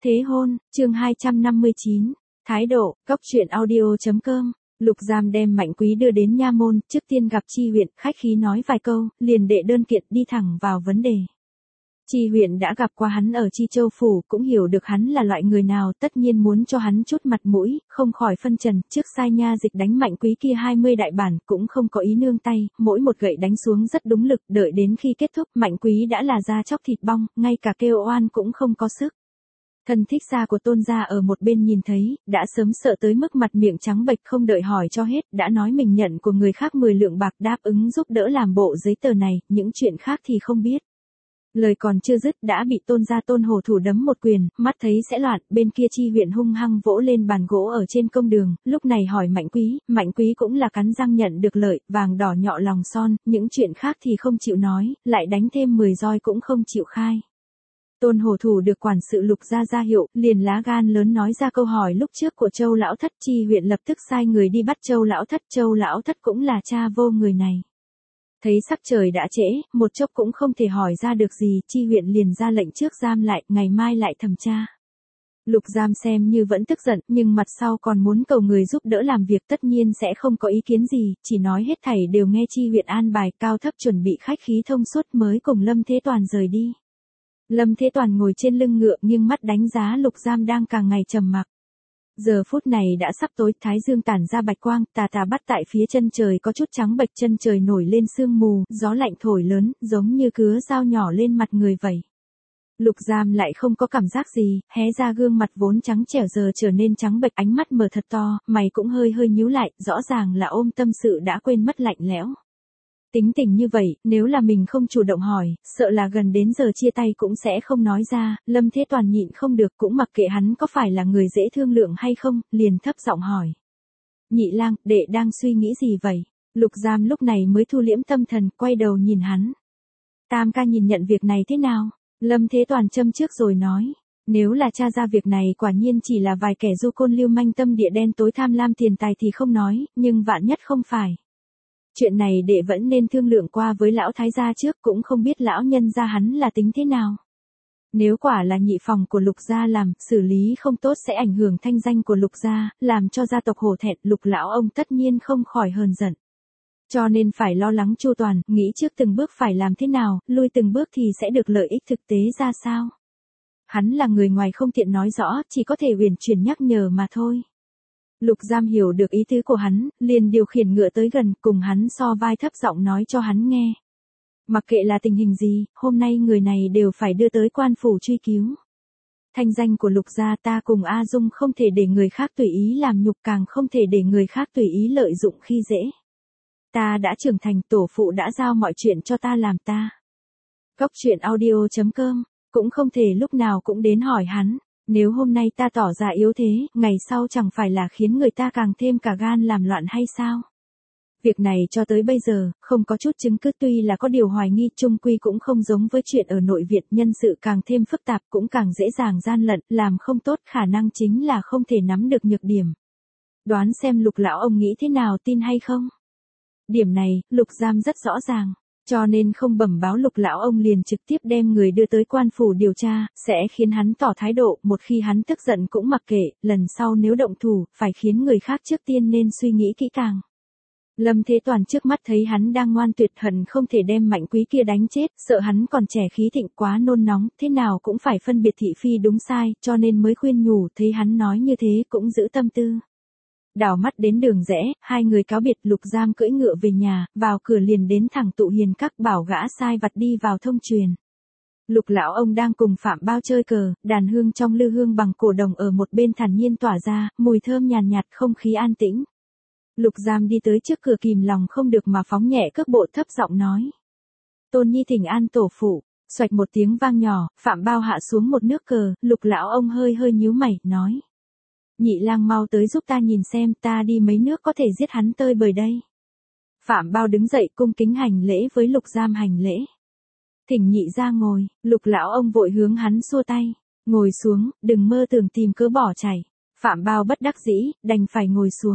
Thế hôn, chương 259, thái độ, góc truyện audio.com. Lục Giam đem Mạnh Quý đưa đến nha môn, trước tiên gặp Chi huyện, khách khí nói vài câu, liền đệ đơn kiện đi thẳng vào vấn đề. Chi huyện đã gặp qua hắn ở Chi Châu Phủ, cũng hiểu được hắn là loại người nào, tất nhiên muốn cho hắn chút mặt mũi, không khỏi phân trần, trước sai nha dịch đánh Mạnh Quý kia 20 đại bản, cũng không có ý nương tay, mỗi một gậy đánh xuống rất đúng lực, đợi đến khi kết thúc, Mạnh Quý đã là da chóc thịt bong, ngay cả kêu oan cũng không có sức. Thân thích gia của Tôn gia ở một bên nhìn thấy, đã sớm sợ tới mức mặt miệng trắng bệch, không đợi hỏi cho hết, đã nói mình nhận của người khác 10 lượng bạc đáp ứng giúp đỡ làm bộ giấy tờ này, những chuyện khác thì không biết. Lời còn chưa dứt đã bị Tôn gia Tôn Hổ thủ đấm một quyền, mắt thấy sẽ loạn, bên kia Chi huyện hung hăng vỗ lên bàn gỗ ở trên công đường, lúc này hỏi Mạnh Quý cũng là cắn răng nhận được lợi, vàng đỏ nhọ lòng son, những chuyện khác thì không chịu nói, lại đánh thêm 10 roi cũng không chịu khai. Tôn Hổ thủ được quản sự Lục gia ra hiệu, liền lá gan lớn nói ra câu hỏi lúc trước của Châu lão thất. Chi huyện lập tức sai người đi bắt Châu lão thất cũng là cha vô người này. Thấy sắc trời đã trễ, một chốc cũng không thể hỏi ra được gì, Chi huyện liền ra lệnh trước giam lại, ngày mai lại thẩm tra. Lục Giam xem như vẫn tức giận, nhưng mặt sau còn muốn cầu người giúp đỡ làm việc, tất nhiên sẽ không có ý kiến gì, chỉ nói hết thảy đều nghe Chi huyện an bài, cao thấp chuẩn bị khách khí thông suốt mới cùng Lâm Thế Toàn rời đi. Lâm Thế Toàn ngồi trên lưng ngựa nghiêng mắt đánh giá Lục Giam đang càng ngày trầm mặc. Giờ phút này đã sắp tối, thái dương tản ra bạch quang, tà tà bắt tại phía chân trời có chút trắng bệch, chân trời nổi lên sương mù, gió lạnh thổi lớn, giống như cứa dao nhỏ lên mặt người vậy. Lục Giam lại không có cảm giác gì, hé ra gương mặt vốn trắng trẻo giờ trở nên trắng bệch, ánh mắt mở thật to, mày cũng hơi nhíu lại, rõ ràng là ôm tâm sự đã quên mất lạnh lẽo. Tính tình như vậy, nếu là mình không chủ động hỏi, sợ là gần đến giờ chia tay cũng sẽ không nói ra. Lâm Thế Toàn nhịn không được, cũng mặc kệ hắn có phải là người dễ thương lượng hay không, liền thấp giọng hỏi. Nhị lang, đệ đang suy nghĩ gì vậy? Lục Giam lúc này mới thu liễm tâm thần, quay đầu nhìn hắn. Tam ca nhìn nhận việc này thế nào? Lâm Thế Toàn châm trước rồi nói. Nếu là tra ra việc này quả nhiên chỉ là vài kẻ du côn lưu manh tâm địa đen tối tham lam tiền tài thì không nói, nhưng vạn nhất không phải. Chuyện này đệ vẫn nên thương lượng qua với lão thái gia trước, cũng không biết lão nhân gia hắn là tính thế nào. Nếu quả là nhị phòng của Lục gia làm, xử lý không tốt sẽ ảnh hưởng thanh danh của Lục gia, làm cho gia tộc hổ thẹn, Lục lão ông tất nhiên không khỏi hờn giận. Cho nên phải lo lắng chu toàn, nghĩ trước từng bước phải làm thế nào, lui từng bước thì sẽ được lợi ích thực tế ra sao. Hắn là người ngoài không tiện nói rõ, chỉ có thể huyền chuyển nhắc nhở mà thôi. Lục Giam hiểu được ý tứ của hắn, liền điều khiển ngựa tới gần, cùng hắn so vai thấp giọng nói cho hắn nghe. Mặc kệ là tình hình gì, hôm nay người này đều phải đưa tới quan phủ truy cứu. Thanh danh của Lục gia ta cùng A Dung không thể để người khác tùy ý làm nhục, càng không thể để người khác tùy ý lợi dụng khi dễ. Ta đã trưởng thành, tổ phụ đã giao mọi chuyện cho ta làm ta. Góc truyện audio.com, cũng không thể lúc nào cũng đến hỏi hắn. Nếu hôm nay ta tỏ ra yếu thế, ngày sau chẳng phải là khiến người ta càng thêm cả gan làm loạn hay sao? Việc này cho tới bây giờ, không có chút chứng cứ, tuy là có điều hoài nghi, chung quy cũng không giống với chuyện ở nội viện, nhân sự càng thêm phức tạp cũng càng dễ dàng gian lận, làm không tốt khả năng chính là không thể nắm được nhược điểm. Đoán xem Lục lão ông nghĩ thế nào, tin hay không? Điểm này, Lục Giam rất rõ ràng. Cho nên không bẩm báo Lục lão ông liền trực tiếp đem người đưa tới quan phủ điều tra, sẽ khiến hắn tỏ thái độ, một khi hắn tức giận cũng mặc kệ, lần sau nếu động thủ, phải khiến người khác trước tiên nên suy nghĩ kỹ càng. Lâm Thế Toàn trước mắt thấy hắn đang ngoan tuyệt, hận không thể đem Mạnh Quý kia đánh chết, sợ hắn còn trẻ khí thịnh quá nôn nóng, thế nào cũng phải phân biệt thị phi đúng sai, cho nên mới khuyên nhủ, thấy hắn nói như thế cũng giữ tâm tư. Đảo mắt đến đường rẽ, hai người cáo biệt, Lục Giam cưỡi ngựa về nhà, vào cửa liền đến thẳng Tụ Hiền Các, bảo gã sai vặt đi vào thông truyền. Lục lão ông đang cùng Phạm Bao chơi cờ, đàn hương trong lư hương bằng cổ đồng ở một bên thản nhiên tỏa ra, mùi thơm nhàn nhạt, không khí an tĩnh. Lục Giam đi tới trước cửa kìm lòng không được mà phóng nhẹ cước bộ, thấp giọng nói. Tôn nhi thỉnh an tổ phụ. Xoạch một tiếng vang nhỏ, Phạm Bao hạ xuống một nước cờ, Lục lão ông hơi nhíu mày, nói. Nhị lang mau tới giúp ta nhìn xem, ta đi mấy nước có thể giết hắn tơi bời đây. Phạm Bao đứng dậy cung kính hành lễ với Lục Giam hành lễ. Thỉnh nhị ra ngồi, Lục lão ông vội hướng hắn xua tay. Ngồi xuống, đừng mơ tưởng tìm cớ bỏ chạy. Phạm Bao bất đắc dĩ, đành phải ngồi xuống.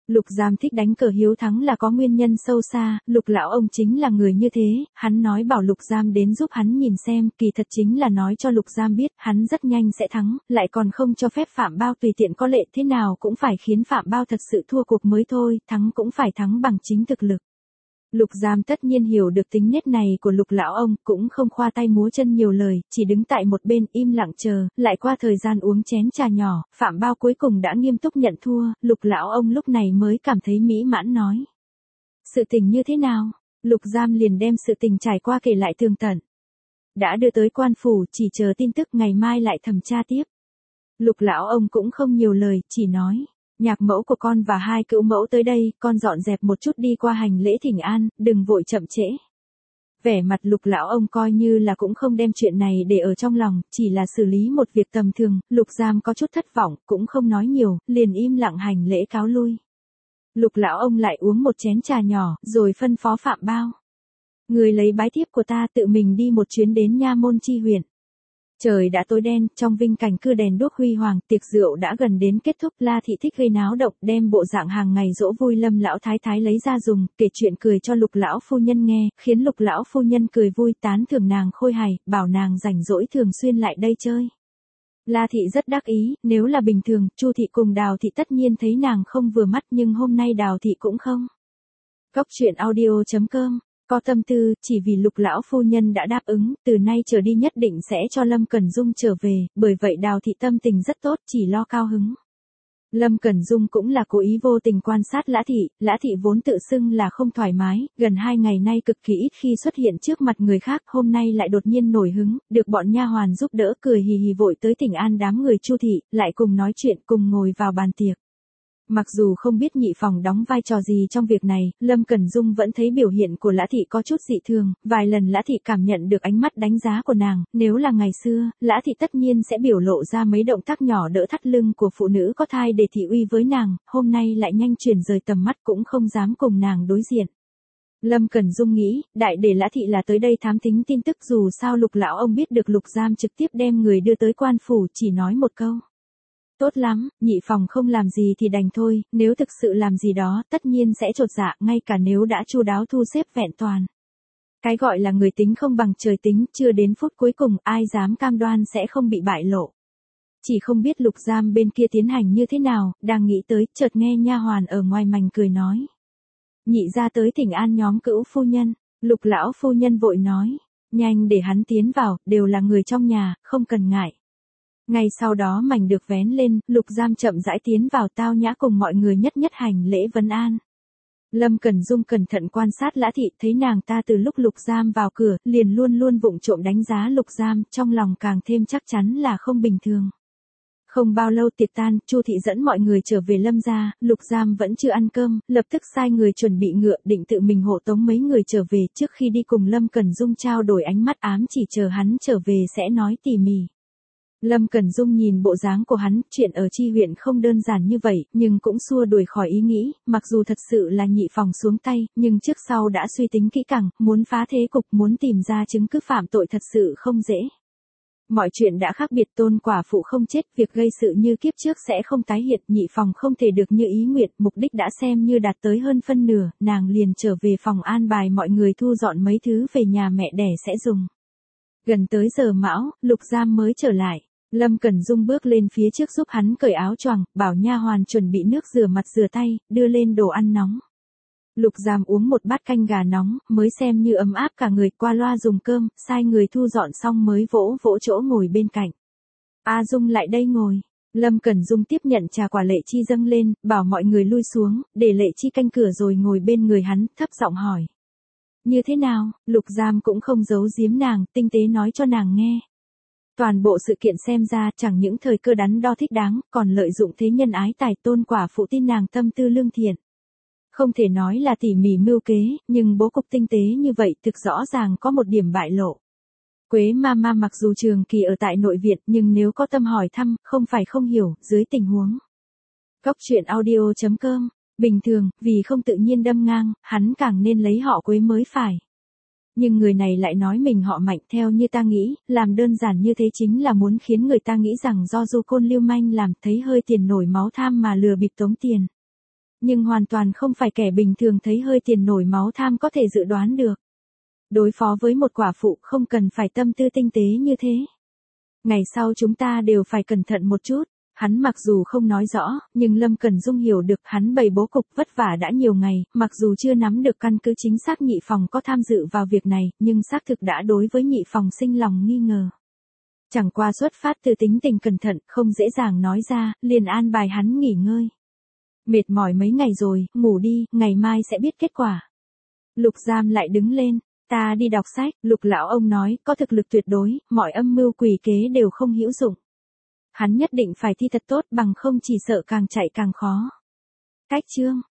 Lục Giam thích đánh cờ hiếu thắng là có nguyên nhân sâu xa, Lục lão ông chính là người như thế, hắn nói bảo Lục Giam đến giúp hắn nhìn xem, kỳ thật chính là nói cho Lục Giam biết, hắn rất nhanh sẽ thắng, lại còn không cho phép Phạm Bao tùy tiện có lệ thế nào cũng phải khiến Phạm Bao thật sự thua cuộc mới thôi, thắng cũng phải thắng bằng chính thực lực. Lục Giam tất nhiên hiểu được tính nết này của Lục lão ông, cũng không khoa tay múa chân nhiều lời, chỉ đứng tại một bên im lặng chờ, lại qua thời gian uống chén trà nhỏ, Phạm Bao cuối cùng đã nghiêm túc nhận thua, Lục lão ông lúc này mới cảm thấy mỹ mãn nói. Sự tình như thế nào? Lục Giam liền đem sự tình trải qua kể lại tường tận. Đã đưa tới quan phủ, chỉ chờ tin tức ngày mai lại thẩm tra tiếp. Lục lão ông cũng không nhiều lời, chỉ nói. Nhạc mẫu của con và hai cữu mẫu tới đây, con dọn dẹp một chút đi qua hành lễ thỉnh an, đừng vội chậm trễ. Vẻ mặt Lục lão ông coi như là cũng không đem chuyện này để ở trong lòng, chỉ là xử lý một việc tầm thường, Lục Giam có chút thất vọng, cũng không nói nhiều, liền im lặng hành lễ cáo lui. Lục lão ông lại uống một chén trà nhỏ, rồi phân phó Phạm Bao. Người lấy bái thiếp của ta tự mình đi một chuyến đến Nha Môn chi huyện. Trời đã tối đen, trong vinh cảnh cưa đèn đuốc huy hoàng, tiệc rượu đã gần đến kết thúc, La thị thích gây náo động, đem bộ dạng hàng ngày dỗ vui Lâm lão thái thái lấy ra dùng, kể chuyện cười cho Lục lão phu nhân nghe, khiến Lục lão phu nhân cười vui, tán thưởng nàng khôi hài, bảo nàng rảnh rỗi thường xuyên lại đây chơi. La thị rất đắc ý, nếu là bình thường, Chu thị cùng Đào thị tất nhiên thấy nàng không vừa mắt, nhưng hôm nay Đào thị cũng không. Góc truyện audio.com có tâm tư, chỉ vì Lục lão phu nhân đã đáp ứng, từ nay trở đi nhất định sẽ cho Lâm Cẩn Dung trở về, bởi vậy Đào thị tâm tình rất tốt, chỉ lo cao hứng. Lâm Cẩn Dung cũng là cố ý vô tình quan sát Lã thị vốn tự xưng là không thoải mái, gần 2 ngày nay cực kỳ ít khi xuất hiện trước mặt người khác, hôm nay lại đột nhiên nổi hứng, được bọn nha hoàn giúp đỡ cười hì hì vội tới thỉnh an đám người Chu thị, lại cùng nói chuyện cùng ngồi vào bàn tiệc. Mặc dù không biết nhị phòng đóng vai trò gì trong việc này, Lâm Cẩn Dung vẫn thấy biểu hiện của Lã thị có chút dị thường, vài lần Lã thị cảm nhận được ánh mắt đánh giá của nàng, nếu là ngày xưa, Lã thị tất nhiên sẽ biểu lộ ra mấy động tác nhỏ đỡ thắt lưng của phụ nữ có thai để thị uy với nàng, hôm nay lại nhanh chuyển rời tầm mắt cũng không dám cùng nàng đối diện. Lâm Cẩn Dung nghĩ, đại để Lã thị là tới đây thám thính tin tức, dù sao Lục lão ông biết được Lục Giam trực tiếp đem người đưa tới quan phủ, chỉ nói một câu. Tốt lắm, nhị phòng không làm gì thì đành thôi, nếu thực sự làm gì đó, tất nhiên sẽ chột dạ, ngay cả nếu đã chu đáo thu xếp vẹn toàn. Cái gọi là người tính không bằng trời tính, chưa đến phút cuối cùng, ai dám cam đoan sẽ không bị bại lộ. Chỉ không biết Lục Giam bên kia tiến hành như thế nào, đang nghĩ tới, chợt nghe nha hoàn ở ngoài mành cười nói. Nhị ra tới thỉnh an nhóm cữu phu nhân, Lục lão phu nhân vội nói, nhanh để hắn tiến vào, đều là người trong nhà, không cần ngại. Ngay sau đó mảnh được vén lên, Lục Giam chậm rãi tiến vào tao nhã cùng mọi người nhất nhất hành lễ vấn an. Lâm Cẩn Dung cẩn thận quan sát Lã thị, thấy nàng ta từ lúc Lục Giam vào cửa, liền luôn luôn vụng trộm đánh giá Lục Giam, trong lòng càng thêm chắc chắn là không bình thường. Không bao lâu tiệc tan, Chu thị dẫn mọi người trở về Lâm gia, Lục Giam vẫn chưa ăn cơm, lập tức sai người chuẩn bị ngựa, định tự mình hộ tống mấy người trở về, trước khi đi cùng Lâm Cẩn Dung trao đổi ánh mắt ám chỉ chờ hắn trở về sẽ nói tỉ mỉ. Lâm Cẩn Dung nhìn bộ dáng của hắn, chuyện ở chi huyện không đơn giản như vậy, nhưng cũng xua đuổi khỏi ý nghĩ, mặc dù thật sự là nhị phòng xuống tay, nhưng trước sau đã suy tính kỹ càng, muốn phá thế cục, muốn tìm ra chứng cứ phạm tội thật sự không dễ. Mọi chuyện đã khác biệt, Tôn quả phụ không chết, việc gây sự như kiếp trước sẽ không tái hiện, nhị phòng không thể được như ý nguyện, mục đích đã xem như đạt tới hơn phân nửa, nàng liền trở về phòng an bài mọi người thu dọn mấy thứ về nhà mẹ đẻ sẽ dùng. Gần tới giờ mão, Lục Giam mới trở lại. Lâm Cẩn Dung bước lên phía trước giúp hắn cởi áo choàng, bảo nha hoàn chuẩn bị nước rửa mặt rửa tay, đưa lên đồ ăn nóng. Lục Giam uống một bát canh gà nóng, mới xem như ấm áp cả người, qua loa dùng cơm, sai người thu dọn xong mới vỗ vỗ chỗ ngồi bên cạnh. A Dung lại đây ngồi. Lâm Cẩn Dung tiếp nhận trà quả Lệ Chi dâng lên, bảo mọi người lui xuống, để Lệ Chi canh cửa rồi ngồi bên người hắn, thấp giọng hỏi. Như thế nào? Lục Giam cũng không giấu giếm nàng, tinh tế nói cho nàng nghe. Toàn bộ sự kiện xem ra chẳng những thời cơ đắn đo thích đáng, còn lợi dụng thế nhân ái tài, Tôn quả phụ tin nàng tâm tư lương thiện. Không thể nói là tỉ mỉ mưu kế, nhưng bố cục tinh tế như vậy thực rõ ràng có một điểm bại lộ. Quế Mama mặc dù trường kỳ ở tại nội viện, nhưng nếu có tâm hỏi thăm, không phải không hiểu, dưới tình huống. Góc truyện audio.com, bình thường, vì không tự nhiên đâm ngang, hắn càng nên lấy họ Quế mới phải. Nhưng người này lại nói mình họ Mạnh, theo như ta nghĩ, làm đơn giản như thế chính là muốn khiến người ta nghĩ rằng do du côn lưu manh làm, thấy hơi tiền nổi máu tham mà lừa bịp tống tiền. nhưng hoàn toàn không phải kẻ bình thường thấy hơi tiền nổi máu tham có thể dự đoán được. Đối phó với một quả phụ không cần phải tâm tư tinh tế như thế. Ngày sau chúng ta đều phải cẩn thận một chút. Hắn mặc dù không nói rõ, nhưng Lâm Cẩn Dung hiểu được hắn bày bố cục vất vả đã nhiều ngày, mặc dù chưa nắm được căn cứ chính xác nhị phòng có tham dự vào việc này, nhưng xác thực đã đối với nhị phòng sinh lòng nghi ngờ. Chẳng qua xuất phát từ tính tình cẩn thận, không dễ dàng nói ra, liền an bài hắn nghỉ ngơi. Mệt mỏi mấy ngày rồi, ngủ đi, ngày mai sẽ biết kết quả. Lục Giam lại đứng lên, ta đi đọc sách, Lục lão ông nói, có thực lực tuyệt đối, mọi âm mưu quỷ kế đều không hữu dụng. Hắn nhất định phải thi thật tốt bằng không chỉ sợ càng chạy càng khó. Cách chương